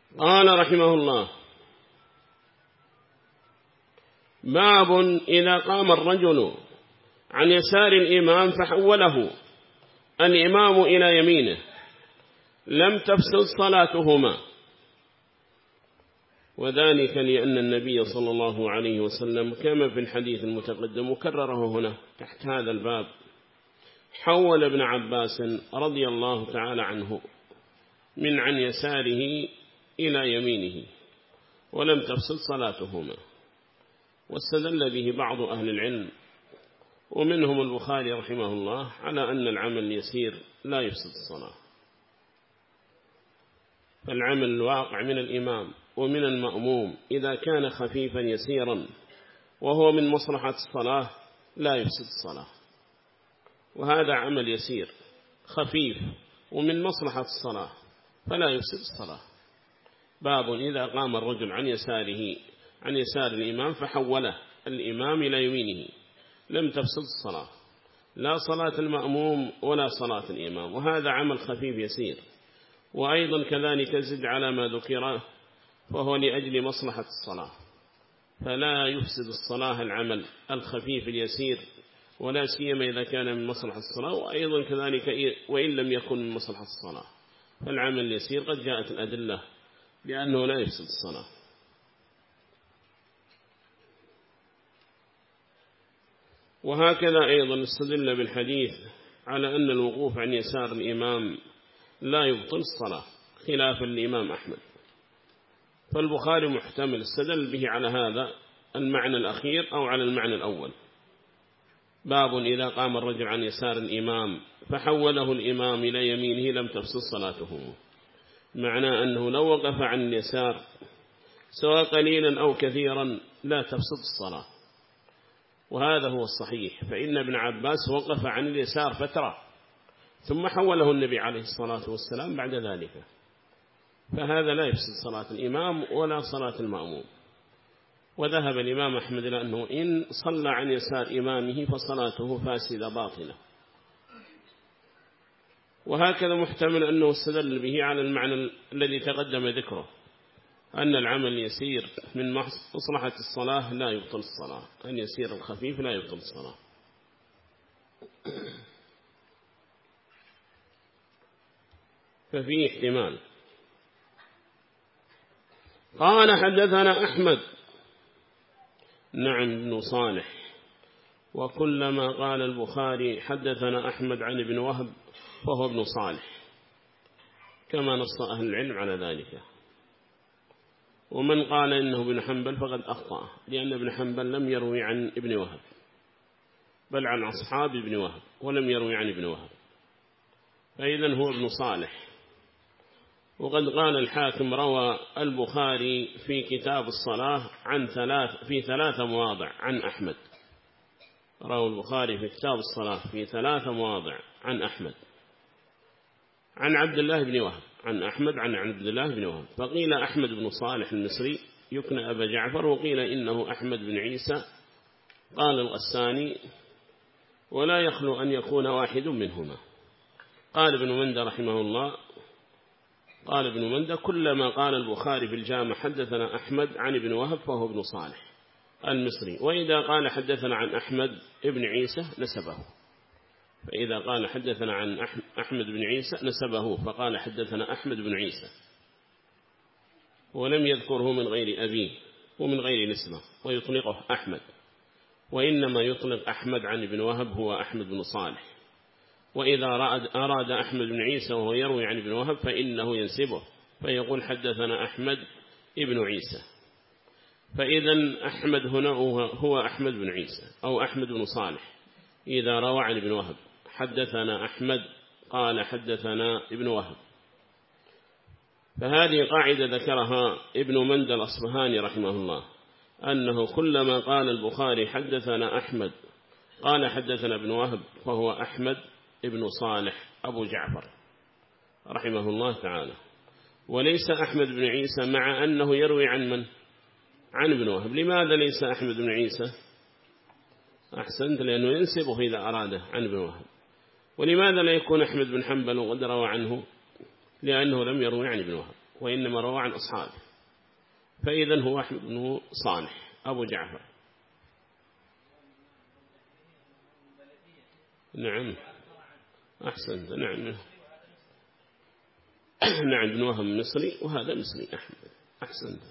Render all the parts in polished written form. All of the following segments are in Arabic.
قال رحمه الله: باب إذا قام الرجل عن يسار الإمام فحوله الإمام إلى يمينه لم تفسد صلاتهما. وذلك لأن النبي صلى الله عليه وسلم كما في الحديث المتقدم وكرره هنا تحت هذا الباب حول ابن عباس رضي الله تعالى عنه من عن يساره إلى يمينه ولم تفسد صلاتهما. واستدل به بعض أهل العلم ومنهم البخاري رحمه الله على أن العمل اليسير لا يفسد الصلاة، فالعمل الواقع من الإمام ومن المأموم إذا كان خفيفا يسيرا وهو من مصلحة الصلاة لا يفسد الصلاة، وهذا عمل يسير خفيف ومن مصلحة الصلاة فلا يفسد الصلاة. باب إذا قام الرجل عن يسار الإمام فحوله الإمام إلى يمينه لم تفسد الصلاة، لا صلاة المأموم ولا صلاة الإمام، وهذا عمل خفيف يسير. وأيضا كذلك زد على ما ذكره فهو لأجل مصلحة الصلاة، فلا يفسد الصلاة العمل الخفيف اليسير، ولا سيما إذا كان من مصلحة الصلاة، وأيضا كذلك وإن لم يكن من مصلحة الصلاة فالعمل اليسير قد جاءت الأدلة لأنه لا يفسد الصلاة. وهكذا أيضا استدل بالحديث على أن الوقوف عن يسار الإمام لا يبطل الصلاة خلافا للإمام أحمد، فالبخاري محتمل استدل به على هذا المعنى الأخير أو على المعنى الأول. باب إذا قام الرجل عن يسار الإمام فحوله الإمام إلى يمينه لم تفسد صلاته، معناه أنه لو وقف عن اليسار سواء قليلا أو كثيرا لا تفسد الصلاة، وهذا هو الصحيح. فإن ابن عباس وقف عن اليسار فترة ثم حوله النبي عليه الصلاة والسلام بعد ذلك، فهذا لا يفسد صلاة الإمام ولا صلاة المأموم. وذهب الإمام أحمد إلى أنه إن صلى عن يسار إمامه فصلاته فاسدة باطلة. وهكذا محتمل أنه استدل به على المعنى الذي تقدم ذكره أن العمل يسير من مصلحة الصلاة لا يبطل الصلاة، أن يسير الخفيف لا يبطل الصلاة. ففيه احتمال. قال حدثنا أحمد نعم بن صالح، وكلما قال البخاري حدثنا أحمد عن ابن وهب فهو ابن صالح كما نص أهل العلم على ذلك. ومن قال إنه ابن حنبل فقد أخطأ، لأن ابن حنبل لم يروي عن ابن وهب بل عن أصحاب ابن وهب ولم يروي عن ابن وهب، فإذن هو ابن صالح. وقد قال الحاكم روى البخاري في كتاب الصلاة في 3 مواضع عن أحمد، روى البخاري في كتاب الصلاة في 3 مواضع عن أحمد عن عبد الله بن وهب، عن أحمد عن عبد الله بن وهب، فقيل أحمد بن صالح المصري يكنى أبا جعفر، وقيل إنه أحمد بن عيسى. قال الغساني ولا يخلو أن يكون واحد منهما. قال ابن مندى رحمه الله قال ابن مندى كلما قال البخاري في الجامع حدثنا أحمد عن ابن وهب فهو ابن صالح المصري، وإذا قال حدثنا عن أحمد ابن عيسى نسبه، فإذا قال حدثنا عن أحمد بن عيسى نسبه فقال حدثنا أحمد بن عيسى، ولم يذكره من غير أبيه ومن غير نسبة ويطلقه أحمد، وإنما يطلق أحمد عن ابن وهب هو أحمد بن صالح. وإذا أراد أحمد بن عيسى وهو يروي عن ابن وهب فإنه ينسبه فيقول حدثنا أحمد ابن عيسى. فإذا أحمد هنا هو أحمد بن عيسى أو أحمد بن صالح إذا روى عن ابن وهب حدثنا أحمد قال حدثنا ابن وهب. فهذه قاعدة ذكرها ابن مندى الأصبهاني رحمه الله، أنه كلما قال البخاري حدثنا أحمد قال حدثنا ابن وهب فهو أحمد ابن صالح أبو جعفر رحمه الله تعالى، وليس أحمد بن عيسى، مع أنه يروي عن من؟ عن ابن وهب. لماذا ليس أحمد بن عيسى؟ أحسنت، لأنه ينسبه إذا أراده عن ابن وهب. ولماذا لا يكون أحمد بن حنبل وقد روى عنه؟ لأنه لم يروي عن ابن وهب. وإنما روى عن أصحابه، فإذا هو أحمد بن صالح أبو جعفر. نعم أحسنت. نعم نعم بن وهب مصري وهذا مصري أحمد. أحسنت.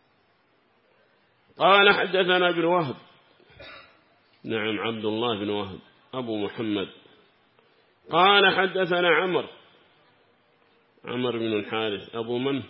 قال حدثنا ابن وهب. نعم عبد الله بن وهب أبو محمد. قال حدثنا عمر بن الحارث أبو من؟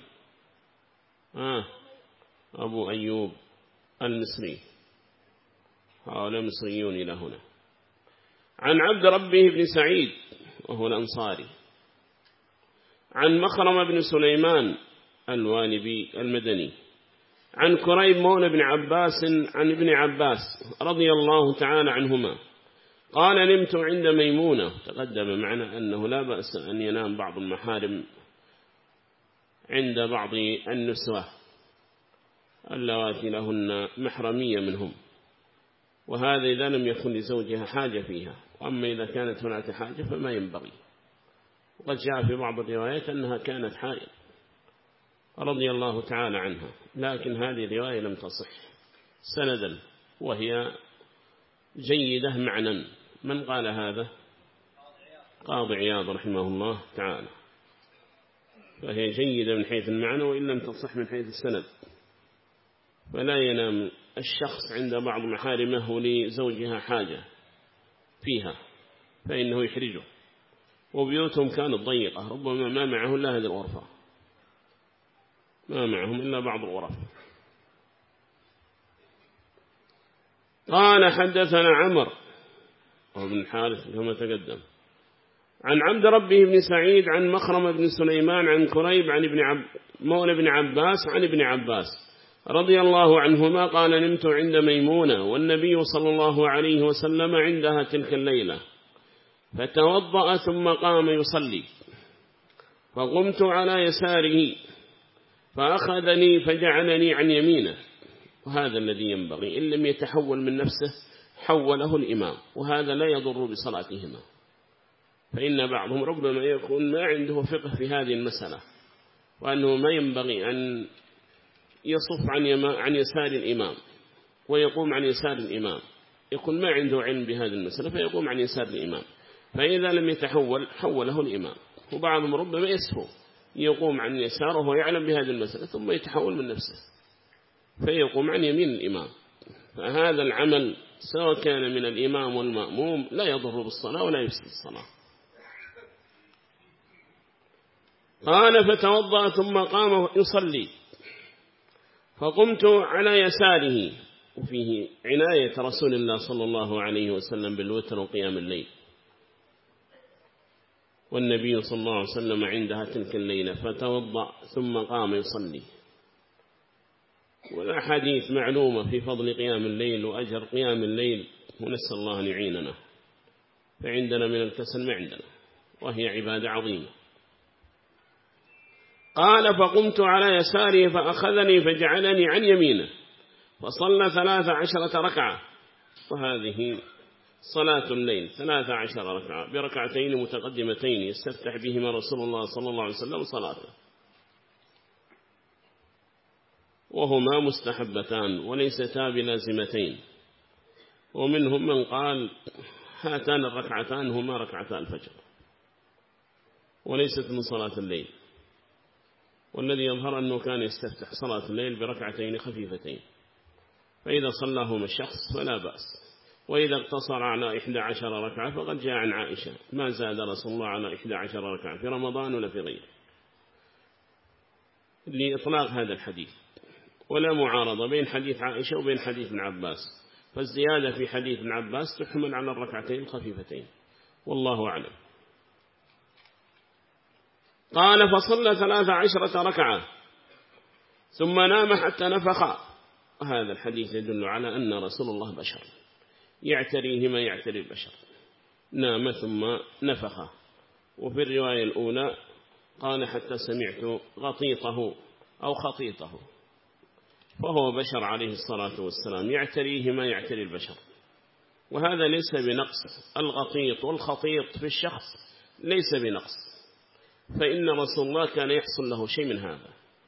أبو أيوب المصري، هؤلاء مصريون إلى هنا. عن عبد ربه بن سعيد وهو الأنصاري، عن مخرم بن سليمان الوانبي المدني، عن كريب مولى بن عباس عن ابن عباس رضي الله تعالى عنهما قال نمت عند ميمونة. تقدم معنا أنه لا بأس أن ينام بعض المحارم عند بعض النسوة اللواتي لهن محرمية منهم، وهذا إذا لم يكن لزوجها حاجة فيها، وأما إذا كانت هناك حاجة فما ينبغي. وقد جاء في بعض الروايات أنها كانت حائض رضي الله تعالى عنها، لكن هذه الرواية لم تصح سندا، وهي جيدة معنى. من قال هذا؟ قاضي عياض رحمه الله تعالى، فهي جيدة من حيث المعنى وإن لم تصح من حيث السند. فلا ينام الشخص عند بعض محارمه لزوجها حاجة فيها فإنه يحرجه، وبيوتهم كانت ضيقة، ربما ما معه إلا هذه الغرفة، ما معهم إلا بعض الغرف. قال حدثنا عمر بن الحارث كما تقدم، عن عبد ربه بن سعيد عن مخرم بن سليمان عن كريب عن مولى بن عباس عن ابن عباس رضي الله عنهما قال نمت عند ميمونة والنبي صلى الله عليه وسلم عندها تلك الليلة، فتوضأ ثم قام يصلي، فقمت على يساره فأخذني فجعلني عن يمينه. وهذا الذي ينبغي، إن لم يتحول من نفسه حوله الإمام، وهذا لا يضر بصلاتهما، فإن بعضهم ربما يكون ما عنده فقه في هذه المسألة، وأنه ما ينبغي أن يصف عن يسار الإمام ويقوم عن يسار الإمام، يكون ما عنده علم بهذه المسألة فيقوم عن يسار الإمام، فإذا لم يتحول حوله الإمام. وبعضهم ربما يسهو يقوم عن يساره وهو يعلم بهذه المسألة ثم يتحول من نفسه فيقوم عن يمين الإمام، فهذا العمل سواء كان من الإمام والمأموم لا يضر بالصلاة ولا يفسد الصلاة. قال فتوضأ ثم قام يصلي، فقمت على يساره، وفيه عناية رسول الله صلى الله عليه وسلم بالوتر وقيام الليل، والنبي صلى الله عليه وسلم عندها تلك الليلة فتوضأ ثم قام يصلي. والأحاديث معلومة في فضل قيام الليل وأجر قيام الليل، ونسأل الله أن يعيننا، فعندنا من الكسل ما عندنا، وهي عبادة عظيمة. قال فقمت على يساره فأخذني فجعلني عن يمينه، فصلى 13 ركعة، وهذه صلاة الليل 13 ركعة بركعتين متقدمتين يستفتح بهما رسول الله صلى الله عليه وسلم صلاته، وهما مستحبتان وليستا بلازمتين. ومنهم من قال هاتان الركعتان هما ركعتا الفجر وليست من صلاة الليل، والذي يظهر أنه كان يستفتح صلاة الليل بركعتين خفيفتين، فإذا صلاهما الشخص فلا بأس. وإذا اقتصر على 11 ركعة فقد جاء عن عائشة ما زاد رسول الله على 11 ركعة في رمضان ولا في غيره، لإطلاق هذا الحديث، ولا معارضة بين حديث عائشة وبين حديث ابن عباس، فالزيادة في حديث ابن عباس تحمل على الركعتين الخفيفتين، والله أعلم. قال فصلى 13 ركعة ثم نام حتى نفخ. وهذا الحديث يدل على أن رسول الله بشر يعتريه ما يعتري البشر، نام ثم نفخ. وفي الرواية الأولى قال حتى سمعت غطيطه أو خطيطه، فهو بشر عليه الصلاة والسلام يعتريه ما يعتري البشر، وهذا ليس بنقص. الغطيط والخطيط في الشخص ليس بنقص، فإن رسول الله كان يحصل له شيء من هذا،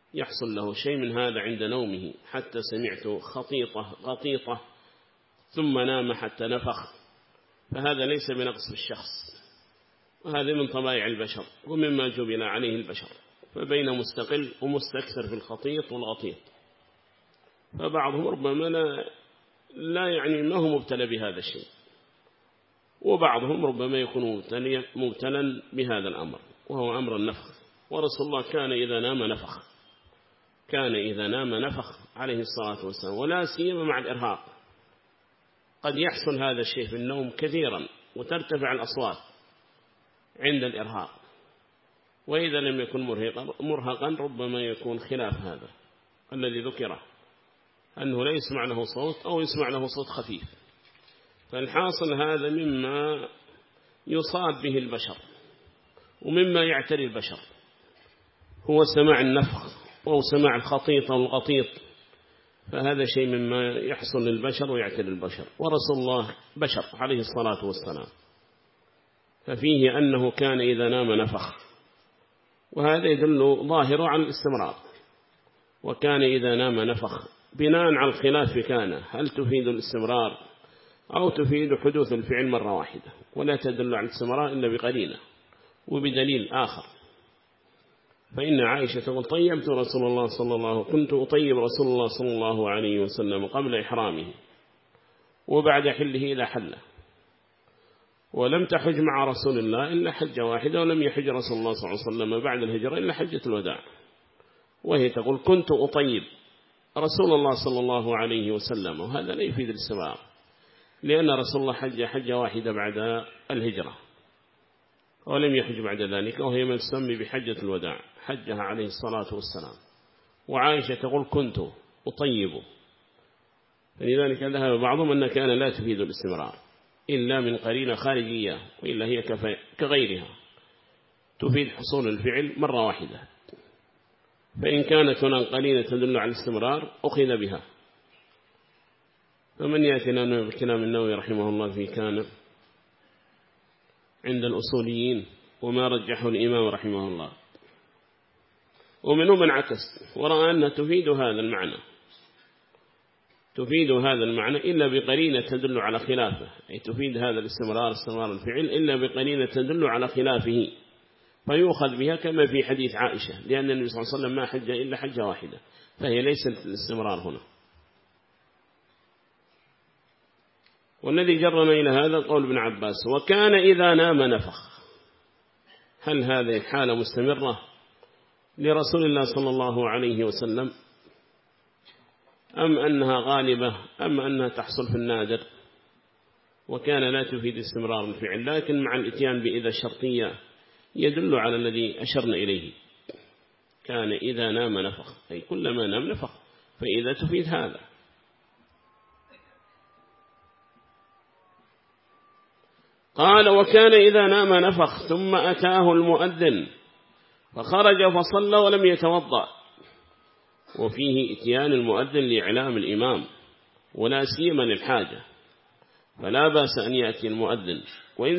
يحصل له شيء من هذا عند نومه، حتى سمعت غطيطة ثم نام حتى نفخ، فهذا ليس بنقص في الشخص، وهذا من طبائع البشر ومما جبل عليه البشر، فبين مستقل ومستكثر في الخطيط والغطيط. فبعضهم ربما لا يعني ما هو مبتلى بهذا الشيء، وبعضهم ربما يكون مبتلا بهذا الأمر وهو أمر النفخ. ورسول الله كان إذا نام نفخ عليه الصلاة والسلام، ولا سيما مع الإرهاق. قد يحصل هذا الشيء في النوم كثيرا وترتفع الأصوات عند الإرهاق، وإذا لم يكن مرهقا ربما يكون خلاف هذا الذي ذكره، أنه لا يسمع له صوت أو يسمع له صوت خفيف. فالحاصل هذا مما يصاب به البشر ومما يعتري البشر، هو سماع النفخ أو سماع الخطيط أو الغطيط، فهذا شيء مما يحصل للبشر ويعتري البشر. ورسول الله بشر عليه الصلاة والسلام، ففيه أنه كان إذا نام نفخ، وهذا يدل ظاهره على الاستمرار. وكان إذا نام نفخ بناء على الخلاف كان هل تفيد الاستمرار أو تفيد حدوث الفعل مرة واحدة، ولا تدل على الاستمرار إلا بقرينة وبدليل آخر. فإن عائشة تقول طيبت رسول الله كنت أطيب رسول الله صلى الله عليه وسلم قبل إحرامه وبعد حله إلى حله، ولم تحج مع رسول الله إلا حجة واحدة، ولم يحج رسول الله صلى الله عليه وسلم بعد الهجرة إلا حجة الوداع. وهي تقول كنت أطيب رسول الله صلى الله عليه وسلم، وهذا لا يفيد الاستمرار، لأن رسول الله حجة واحدة بعد الهجرة ولم يحج بعد ذلك، وهي من تسمى بحجة الوداع، حجها عليه الصلاة والسلام. وعائشة تقول كنت أطيب، فلذلك ذهب بعضهم أن كان لا تفيد الاستمرار إلا من قرينة خارجية، وإلا هي كغيرها تفيد حصول الفعل مرة واحدة. فإن كانت هناك قرينة تدل على الاستمرار أخذ بها. فمن يأتينا بكلام النووي رحمه الله في كان عند الأصوليين وما رجحه الإمام رحمه الله، ومنهم من عكس ورأى أنها تفيد هذا المعنى إلا بقرينة تدل على خلافه، أي تفيد هذا استمرار الفعل إلا بقرينة تدل على خلافه، فيؤخذ بها كما في حديث عائشة، لأن النبي صلى الله عليه وسلم ما حج إلا حجة واحدة، فهي ليست الاستمرار هنا. والذي جرنا إلى هذا قول ابن عباس وكان إذا نام نفخ. هل هذه حالة مستمرة لرسول الله صلى الله عليه وسلم، أم أنها غالبة، أم أنها تحصل في النادر؟ وكان لا تفيد استمرار الفعل، لكن مع الاتيان بإذا الشرطية يدل على الذي أشرنا إليه. كان إذا نام نفخ، أي كلما نام نفخ، فإذا تفيد هذا. قال وكان إذا نام نفخ ثم أتاه المؤذن فخرج فصلى ولم يتوضأ. وفيه إتيان المؤذن لإعلام الإمام ولا سيما للحاجة، فلا بأس أن يأتي المؤذن، وإن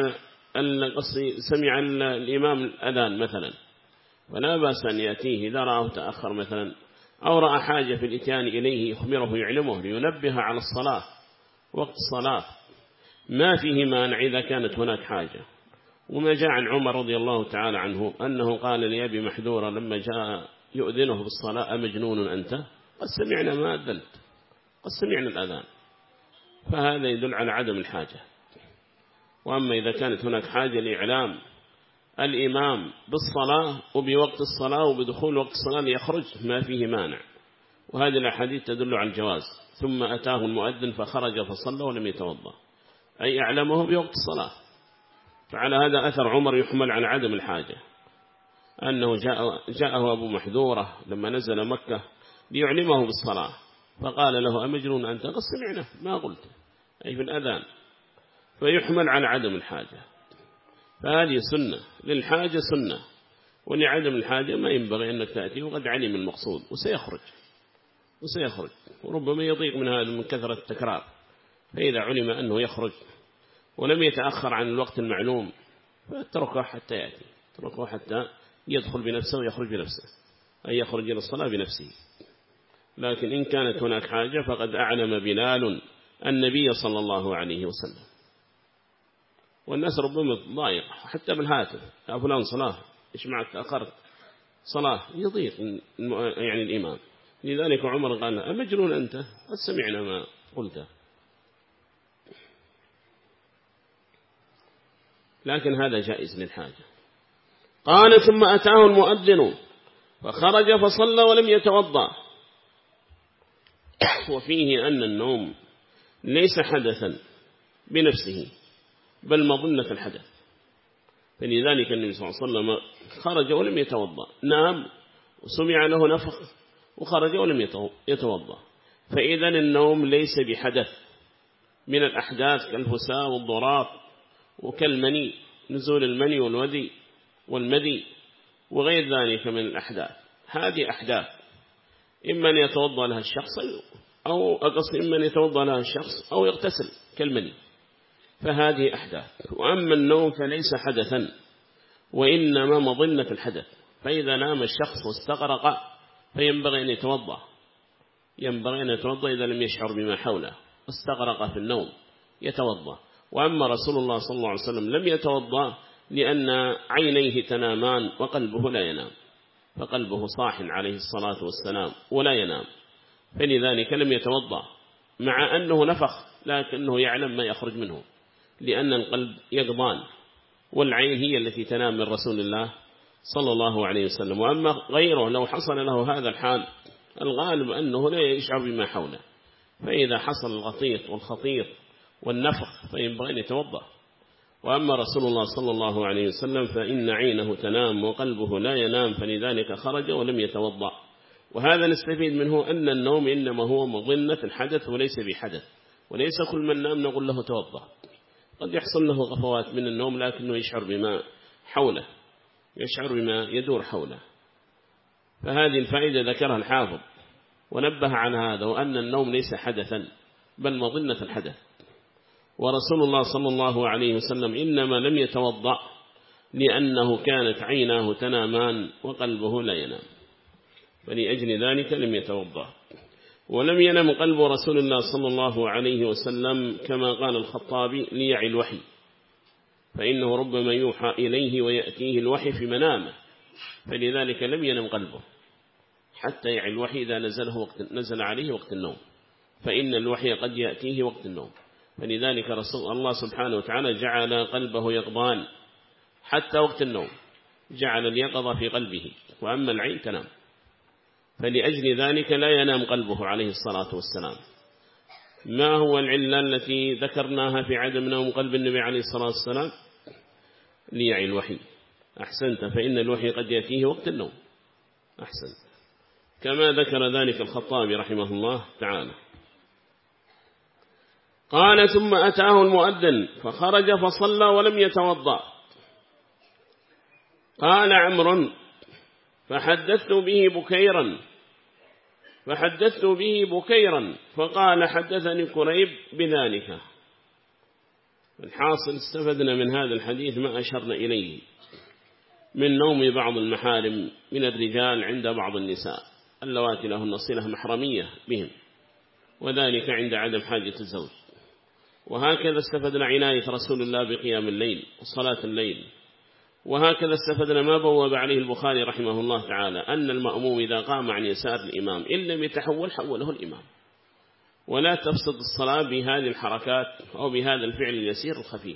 سمع الإمام الأذان مثلا فلا بأس أن يأتيه إذا رأه تأخر مثلا، أو رأى حاجة في الإتيان إليه يخبره يعلمه لينبه على الصلاة وقت الصلاة، ما فيه مانع إذا كانت هناك حاجة. وما جاء عن عمر رضي الله تعالى عنه أنه قال لأبي محذورة لما جاء يؤذنه بالصلاة أمجنون أنت؟ قد سمعنا ما أذنت، قد سمعنا الأذان، فهذا يدل على عدم الحاجة. وأما إذا كانت هناك حاجة لإعلام الإمام بالصلاة وبوقت الصلاة وبدخول وقت الصلاة ليخرج ما فيه مانع، وهذه الأحاديث تدل على الجواز. ثم أتاه المؤذن فخرج فصلى ولم يتوضأ، أي أعلمه بوقت الصلاة. فعلى هذا أثر عمر يحمل على عدم الحاجة، أنه جاءه أبو محذورة لما نزل مكة ليعلمه بالصلاة، فقال له أمجنون أنت؟ قد سمعنا ما قلت، أي في الأذان، فيحمل على عدم الحاجة. فهذه سنة، للحاجة سنة، ولعدم الحاجة ما ينبغي أنك تأتي وقد علم المقصود وسيخرج وربما يضيق من هذا من كثرة التكرار. فإذا علم أنه يخرج ولم يتأخر عن الوقت المعلوم فاتركه حتى يأتي، اتركه حتى يدخل بنفسه ويخرج بنفسه. أن يخرج إلى الصلاة بنفسه. لكن إن كانت هناك حاجة فقد أعلم بلال النبي صلى الله عليه وسلم. والناس ربما ضايق حتى بالهاتف، يا فلان صلاة، إيش معك تأخرت صلاة، يضيق يعني الإمام. لذلك عمر قال أمجنون أنت؟ قد سمعنا ما قلته. لكن هذا جائز للحاجة. قال ثم أتاه المؤذن فخرج فصلى ولم يتوضأ. وفيه أن النوم ليس حدثا بنفسه بل مظنة الحدث، فلذلك النبي صلى الله عليه وسلم خرج ولم يتوضأ، نام وسمع له نفخ وخرج ولم يتوضأ. فإذا النوم ليس بحدث من الأحداث كالفساء والضراط وكالمني، نزول المني والودي والمدي وغير ذلك من الأحداث. هذه أحداث إما أن يتوضأ لها الشخص إما أن يتوضأ لها الشخص أو يغتسل كالمني، فهذه أحداث. وأما النوم فليس حدثا وإنما مظنة الحدث. فإذا نام الشخص واستغرق فينبغي أن يتوضأ، إذا لم يشعر بما حوله واستغرق في النوم يتوضأ. وأما رسول الله صلى الله عليه وسلم لم يتوضأ لأن عينيه تنامان وقلبه لا ينام، فقلبه صاح عليه الصلاة والسلام ولا ينام، فلذلك لم يتوضأ، مع أنه نفخ لكنه يعلم ما يخرج منه، لأن القلب يقضان والعين هي التي تنام من رسول الله صلى الله عليه وسلم. وأما غيره لو حصل له هذا الحال الغالب أنه لا يشعر بما حوله، فإذا حصل الغطيط والخطير والنفخ فينبغي أن يتوضأ. وأما رسول الله صلى الله عليه وسلم فإن عينه تنام وقلبه لا ينام، فلذلك خرج ولم يتوضأ. وهذا نستفيد منه أن النوم إنما هو مظنة الحدث وليس بحدث، وليس كل من نام نقول له توضأ، قد يحصل له غفوات من النوم لكنه يشعر بما حوله، يشعر بما يدور حوله. فهذه الفائدة ذكرها الحافظ ونبه عن هذا، وأن النوم ليس حدثا بل مظنة الحدث. ورسول الله صلى الله عليه وسلم إنما لم يتوضأ لأنه كانت عيناه تنامان وقلبه لا ينام، فلأجل ذلك لم يتوضأ. ولم ينم قلب رسول الله صلى الله عليه وسلم كما قال الخطابي ليعي الوحي، فإنه ربما يوحى إليه ويأتيه الوحي في منامه، فلذلك لم ينم قلبه حتى يعي الوحي إذا نزل عليه وقت النوم، فإن الوحي قد يأتيه وقت النوم. فلذلك رسول الله سبحانه وتعالى جعل قلبه يقظان حتى وقت النوم، جعل اليقظة في قلبه، وأما العين تنام، فلأجل ذلك لا ينام قلبه عليه الصلاة والسلام. ما هو العلة التي ذكرناها في عدم نوم قلب النبي عليه الصلاة والسلام؟ ليعي الوحي. أحسنت، فإن الوحي قد يأتيه وقت النوم. أحسنت، كما ذكر ذلك الخطابي رحمه الله تعالى. قال ثم أتاه المؤذن فخرج فصلى ولم يتوضأ. قال عمرو فحدثت به بكيرا فقال حدثني كريب بذلك. الحاصل استفدنا من هذا الحديث ما أشرنا إليه من نوم بعض المحارم من الرجال عند بعض النساء اللواتي لهن صلة محرمية بهم، وذلك عند عدم حاجة الزوج. وهكذا استفدنا عناية رسول الله بقيام الليل وصلاة الليل. وهكذا استفدنا ما بوب عليه البخاري رحمه الله تعالى أن المأموم إذا قام عن يسار الإمام إن لم يتحول حوله الإمام، ولا تفسد الصلاة بهذه الحركات أو بهذا الفعل اليسير الخفيف.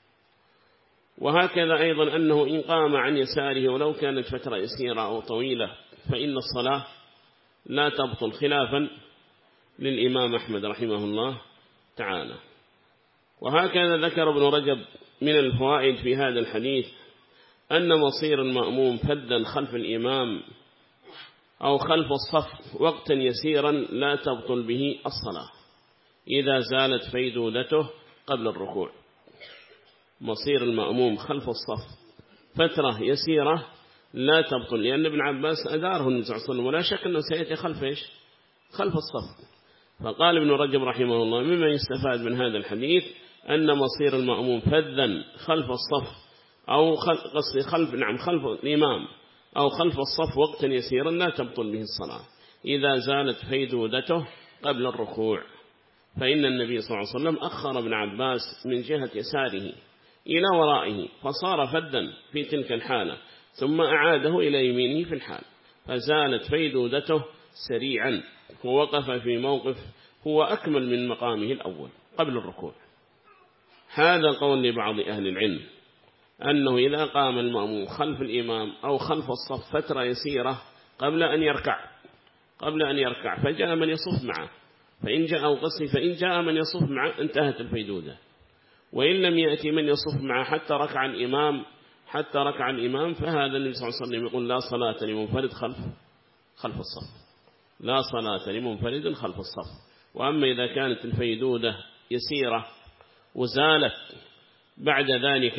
وهكذا أيضا أنه إن قام عن يساره ولو كانت فترة يسيرة أو طويلة فإن الصلاة لا تبطل، خلافا للإمام أحمد رحمه الله تعالى. وهكذا ذكر ابن رجب من الفوائد في هذا الحديث أن مصير المأموم فدا خلف الإمام أو خلف الصف وقتا يسيرا لا تبطل به الصلاة إذا زالت فيدودته قبل الركوع. مصير المأموم خلف الصف فترة يسيرة لا تبطل، لأن ابن عباس أداره النبي صلى الله عليه وسلم ولا شك أنه سيأتي خلف الصف. فقال ابن رجب رحمه الله مما يستفاد من هذا الحديث أن مصير المأموم فذا خلف الصف أو خلف الإمام أو خلف الصف وقتا يسيرا لا تبطل به الصلاة إذا زالت فيدودته قبل الركوع. فإن النبي صلى الله عليه وسلم أخر ابن عباس من جهة يساره إلى ورائه فصار فدا في تلك الحالة، ثم أعاده إلى يمينه في الحال، فزالت فيدودته سريعا، ووقف في موقف هو أكمل من مقامه الأول قبل الركوع. هذا قول لبعض أهل العلم أنه إذا قام المأموم خلف الإمام أو خلف الصف فترة يسيرة قبل أن يركع فجاء من يصف معه، فإن جاء من يصف معه انتهت الفيدودة، وإن لم يأتي من يصف معه حتى ركع الإمام فهذا النبي صلى الله عليه وسلم يقول لا صلاة لمنفرد خلف الصف، لا صلاة لمنفرد خلف الصف. وأما إذا كانت الفيدودة يسيرة وزالت بعد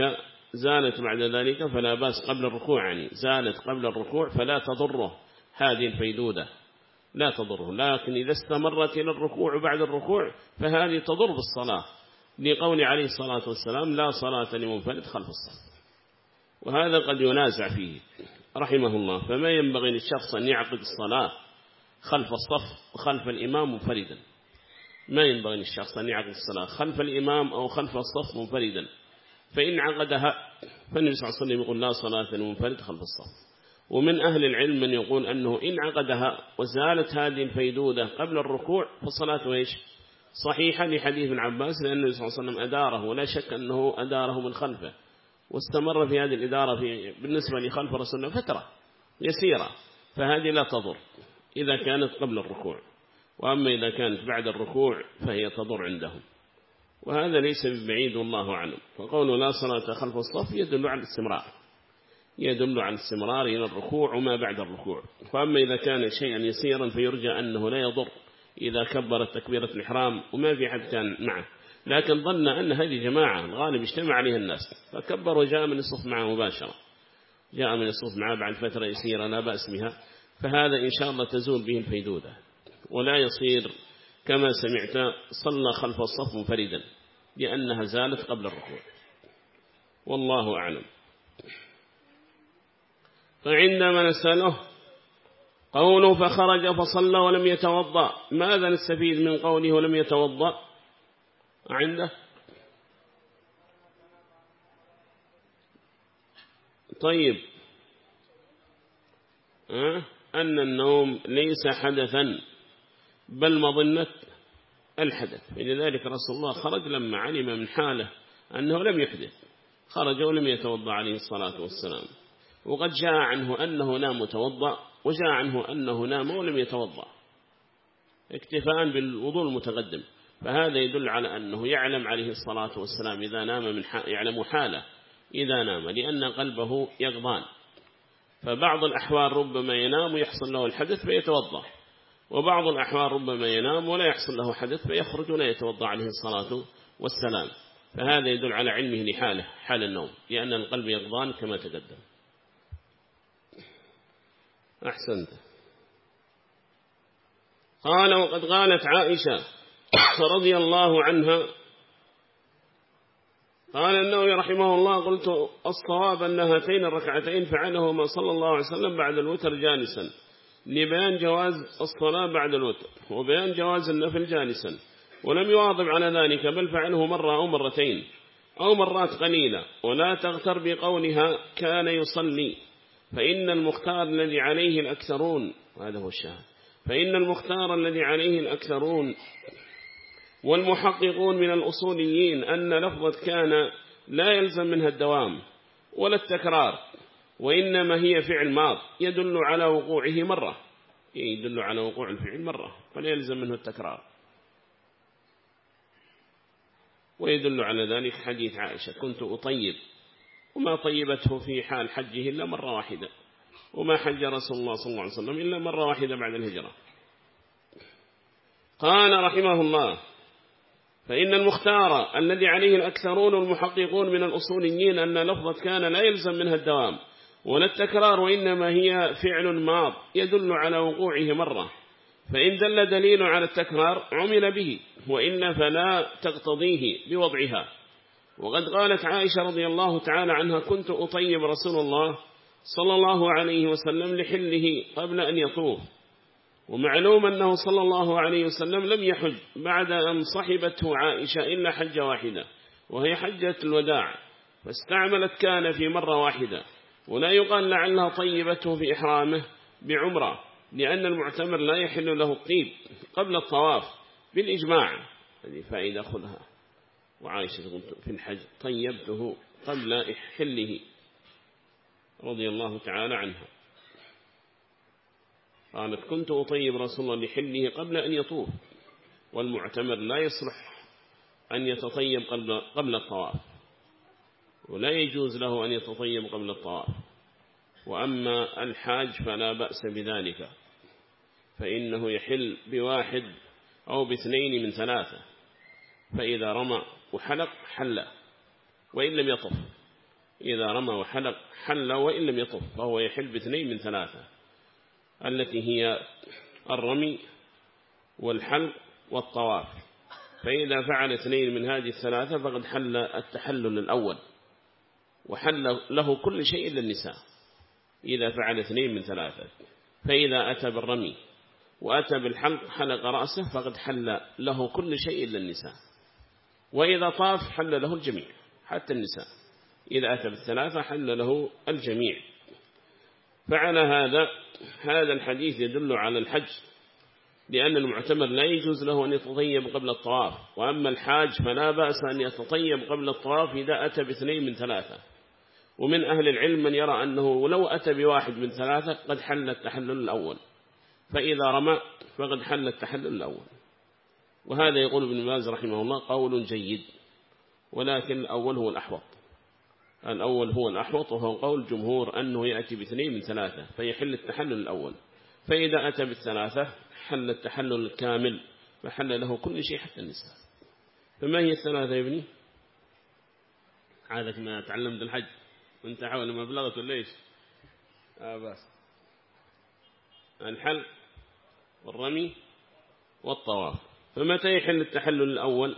ذلك فلا بأس قبل الركوع، يعني زالت قبل الركوع فلا تضره هذه الفيدودة، لا تضره. لكن إذا استمرت إلى الركوع بعد الركوع فهذه تضر بالصلاة، لقول عليه الصلاة والسلام لا صلاة لمنفرد خلف الصف. وهذا قد ينازع فيه رحمه الله، فما ينبغي للشخص أن يعقد الصلاة خلف الصف وخلف الإمام منفردا، ما ينبغي للشخص أن يعقد الصلاة خلف الإمام أو خلف الصف منفردا، فإن عقدها فالنبي صلى الله عليه وسلم يقول لا صلاة لمنفرد خلف الصف. ومن أهل العلم من يقول أنه إن عقدها وزالت هذه الفيدودة قبل الركوع فصلاته صحيحة، لحديث ابن عباس، لأن النبي صلى الله عليه وسلم أداره، ولا شك أنه أداره من خلفه واستمر في هذه الإدارة بالنسبة لخلف رسول الله فترة يسيرة، فهذه لا تضر إذا كانت قبل الركوع، وأما إذا كانت بعد الركوع فهي تضر عندهم، وهذا ليس ببعيد والله أعلم. فقوله لا صلاة خلف الصف يدل على الاستمرار إلى الركوع وما بعد الركوع. فأما إذا كان شيئا يسيرا فيرجى أنه لا يضر إذا كبرت تكبيرة الإحرام وما في حد كان معه، لكن ظن أن هذه جماعة الغالب اجتمع عليها الناس فكبر وجاء من الصف معه مباشرة، جاء من الصف معه بعد فترة يسيرة لا بأس بها، فهذا إن شاء الله تزول به الفيدودة، ولا يصير كما سمعت صلى خلف الصف منفردا لأنها زالت قبل الركوع، والله أعلم. فعندما نسأله قوله فخرج فصلى ولم يتوضأ، ماذا نستفيد من قوله ولم يتوضأ عنده؟ طيب، أن النوم ليس حدثا بل مظنة الحدث، فلذلك رسول الله خرج لما علم من حاله أنه لم يحدث، خرج ولم يتوضأ عليه الصلاة والسلام. وقد جاء عنه أنه نام متوضأ، وجاء عنه أنه نام ولم يتوضأ اكتفاء بالوضوء المتقدم، فهذا يدل على أنه يعلم عليه الصلاة والسلام إذا نام يعلم حاله إذا نام، لأن قلبه يقظان، فبعض الأحوال ربما ينام ويحصل له الحدث فيتوضأ، وبعض الأحوال ربما ينام ولا يحصل له حدث فيخرج ولا يتوضأ عليه الصلاة والسلام، فهذا يدل على علمه لحاله حال النوم، لأن القلب يقظان كما تقدم. أحسنت. قال وقد قالت عائشة رضي الله عنها، قال النووي رحمه الله قلت الصواب أن هاتين الركعتين فعلهما صلى الله عليه وسلم بعد الوتر جالسا لبيان جواز الصلاة بعد الوتر وبيان جواز النفل جالسا، ولم يواظب على ذلك بل فعله مرة أو مرتين أو مرات قليلة، ولا تغتر بقولها كان يصلي، فإن المختار الذي عليه الأكثرون، وهذا هو الشاهد، فإن المختار الذي عليه الأكثرون والمحققون من الأصوليين أن لفظة كان لا يلزم منها الدوام ولا التكرار، وإنما هي فعل ماض يدل على وقوعه مرة، يدل على وقوع الفعل مرة فلا يلزم منه التكرار. ويدل على ذلك حديث عائشة كنت أطيب، وما طيبته في حال حجه إلا مرة واحدة، وما حج رسول الله صلى الله عليه وسلم إلا مرة واحدة بعد الهجرة. قال رحمه الله فإن المختار الذي عليه الأكثرون والمحققون من الأصوليين أن لفظة كان لا يلزم منها الدوام ولا التكرار، وإنما هي فعل ماض يدل على وقوعه مرة، فإن دل دليل على التكرار عمل به، وإلا فلا تقتضيه بوضعها. وقد قالت عائشة رضي الله تعالى عنها كنت أطيب رسول الله صلى الله عليه وسلم لحله قبل أن يطوف. ومعلوم أنه صلى الله عليه وسلم لم يحج بعد أن صحبته عائشة إلا حجة واحدة وهي حجة الوداع، فاستعملت كان في مرة واحدة، ولا يقال لعلها طيبته في إحرامه بعمرة، لأن المعتمر لا يحل له الطيب قبل الطواف بالإجماع. هذه فائدة خذها. وعائشة في الحج طيبته قبل حله رضي الله تعالى عنها، قالت كنت أطيب رسول الله لحله قبل أن يطوف، والمعتمر لا يصلح أن يتطيب قبل الطواف، ولا يجوز له أن يتطيب قبل الطواف. وأما الحاج فلا بأس بذلك، فإنه يحل بواحد أو باثنين من ثلاثة، فإذا رمى وحلق حل وإن لم يطف، إذا رمى وحلق حل وإن لم يطف، فهو يحل باثنين من ثلاثة، التي هي الرمي والحلق والطواف. فإذا فعل اثنين من هذه الثلاثة فقد حل التحلل الأول، وحل له كل شيء إلا النساء إذا فعل اثنين من ثلاثة. فإذا أتى بالرمي وأتى بالحلق حلق رأسه فقد حل له كل شيء إلا النساء. وإذا طاف حل له الجميع حتى النساء، إذا أتى بالثلاثة حل له الجميع. فعلى هذا الحديث يدل على الحج، لأن المعتمر لا يجوز له أن يتطيب قبل الطواف، وأما الحاج فلا بأس أن يتطيب قبل الطواف إذا أتى باثنين من ثلاثة. ومن أهل العلم من يرى أنه لو أتى بواحد من ثلاثة قد حل التحلل الأول، فإذا رمى فقد حل التحلل الأول. وهذا يقول ابن باز رحمه الله قول جيد، ولكن الأول هو الأحوط، الأول هو الأحوط، وهو قول جمهور أنه يأتي باثنين من ثلاثة فيحل التحلل الأول، فإذا أتى بالثلاثة حل التحلل الكامل، فحل له كل شيء حتى النساء. فما هي الثلاثة يا ابني؟ عادك ما تعلمت الحج وانت حول ما بلغت ليش؟ بس الحلق والرمي والطواف. فمتى يحل التحلل الأول؟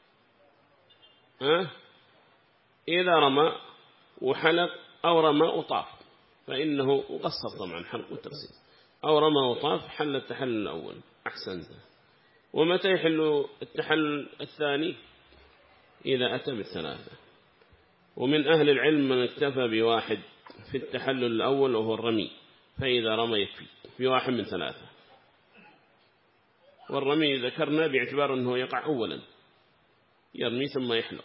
إذا رمى وحلق أو رمى وطاف، فإنه وقصر طبعا حلق والتقصير، أو رمى وطاف حل التحلل الأول. أحسنت. ومتى يحل التحلل الثاني؟ إذا أتى بالثلاثة. ومن أهل العلم من اكتفى بواحد في التحلل الأول وهو الرمي، فإذا رمى يكفي بواحد من ثلاثة. والرمي ذكرنا باعتبار أنه يقع أولا، يرمي ثم يحلق،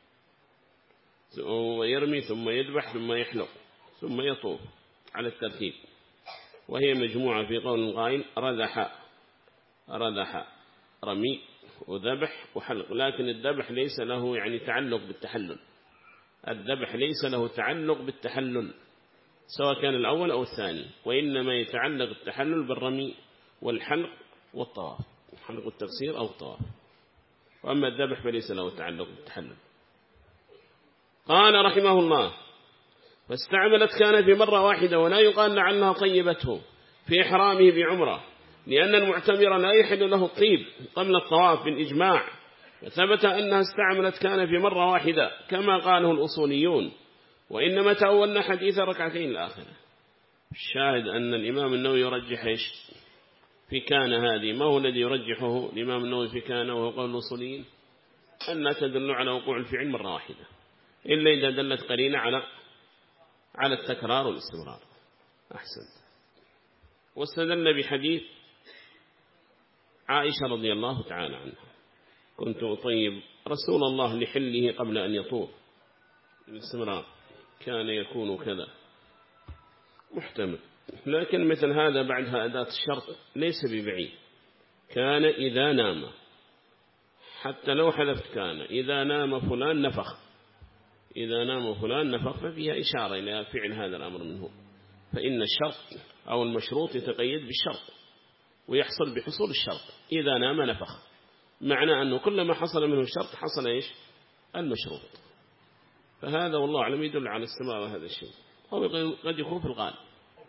ويرمي ثم يذبح ثم يحلق ثم يطوف على الترتيب. وهي مجموعة في قول القائل ردح رمي وذبح وحلق، لكن الذبح ليس له يعني تعلق بالتحلل، الذبح ليس له تعلق بالتحلل سواء كان الأول أو الثاني، وإنما يتعلق التحلل بالرمي والحلق والطواف، حلق التقصير أو الطواف. وأما الذبح فليس له تعلق بالتحلل. قال رحمه الله فاستعملت كان في مرة واحدة، ولا يقال لعلها طيبته في إحرامه بعمرة، لأن المعتمر لا يحل له الطيب قبل الطواف بالإجماع، فثبت أنها استعملت كان في مرة واحدة كما قاله الأصوليون، وإنما تأولنا حديث ركعتين الآخرة. الشاهد أن الإمام النووي يرجح في كان هذه، ما هو الذي يرجحه الإمام النووي في كان وهو قول الأصوليين؟ أن لا تدل على وقوع الفعل مرة واحدة إلا إذا دلت قرينة على التكرار والاستمرار. أحسن. واستدل بحديث عائشة رضي الله تعالى عنها كنت أطيب رسول الله لحله قبل أن يطوف، الاستمرار كان يكون كذا محتمل، لكن مثل هذا بعدها أداة الشرط ليس ببعيد. كان إذا نام، حتى لو حذفت كان إذا نام فلان نفخ، إذا نام فلان نفخ، ففيها إشارة إلى فعل هذا الأمر منه. فإن الشرط أو المشروط يتقيد بالشرط ويحصل بحصول الشرط. إذا نام نفخ، معنى أنه كلما حصل منه الشرط حصل إيش؟ المشروط. فهذا والله أعلم يدل على استمرار هذا الشيء، أو قد يكون في الغالب.